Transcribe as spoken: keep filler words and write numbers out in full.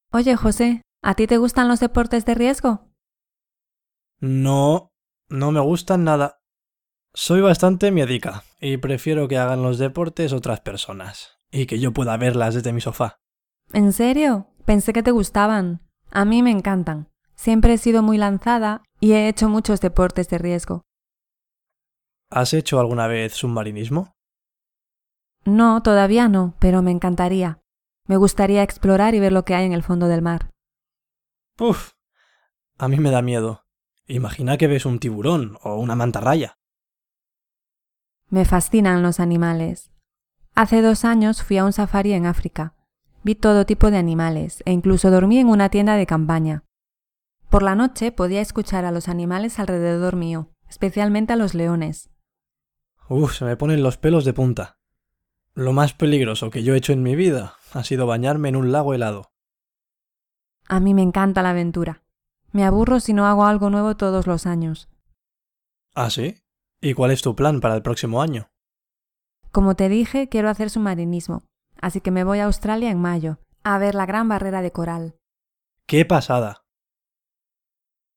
Oye, José, ¿a ti te gustan los deportes de riesgo? No, no me gustan nada. Soy bastante miedica y prefiero que hagan los deportes otras personas y que yo pueda verlas desde mi sofá. ¿En serio? Pensé que te gustaban. A mí me encantan. Siempre he sido muy lanzada y he hecho muchos deportes de riesgo. ¿Has hecho alguna vez submarinismo? No, todavía no, pero me encantaría. Me gustaría explorar y ver lo que hay en el fondo del mar. Uf, a mí me da miedo. Imagina que ves un tiburón o una mantarraya. Me fascinan los animales. Hace dos años fui a un safari en África. Vi todo tipo de animales e incluso dormí en una tienda de campaña. Por la noche podía escuchar a los animales alrededor mío, especialmente a los leones. Uf, se me ponen los pelos de punta. Lo más peligroso que yo he hecho en mi vida ha sido bañarme en un lago helado. A mí me encanta la aventura. Me aburro si no hago algo nuevo todos los años. ¿Ah, sí? ¿Y cuál es tu plan para el próximo año? Como te dije, quiero hacer submarinismo, así que me voy a Australia en mayo, a ver la gran barrera de coral. ¡Qué pasada!